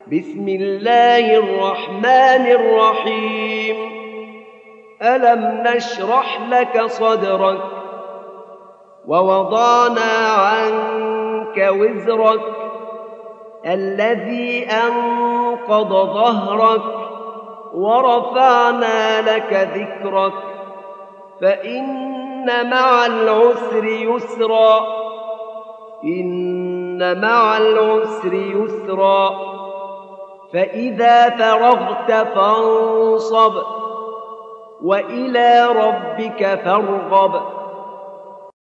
بسم الله الرحمن الرحيم. ألم نشرح لك صدرك ووضعنا عنك وزرك الذي أنقض ظهرك ورفعنا لك ذكرك فإن مع العسر يسرا إن مع العسر يسرا فإذا فرغت فانصب وإلى ربك فارغب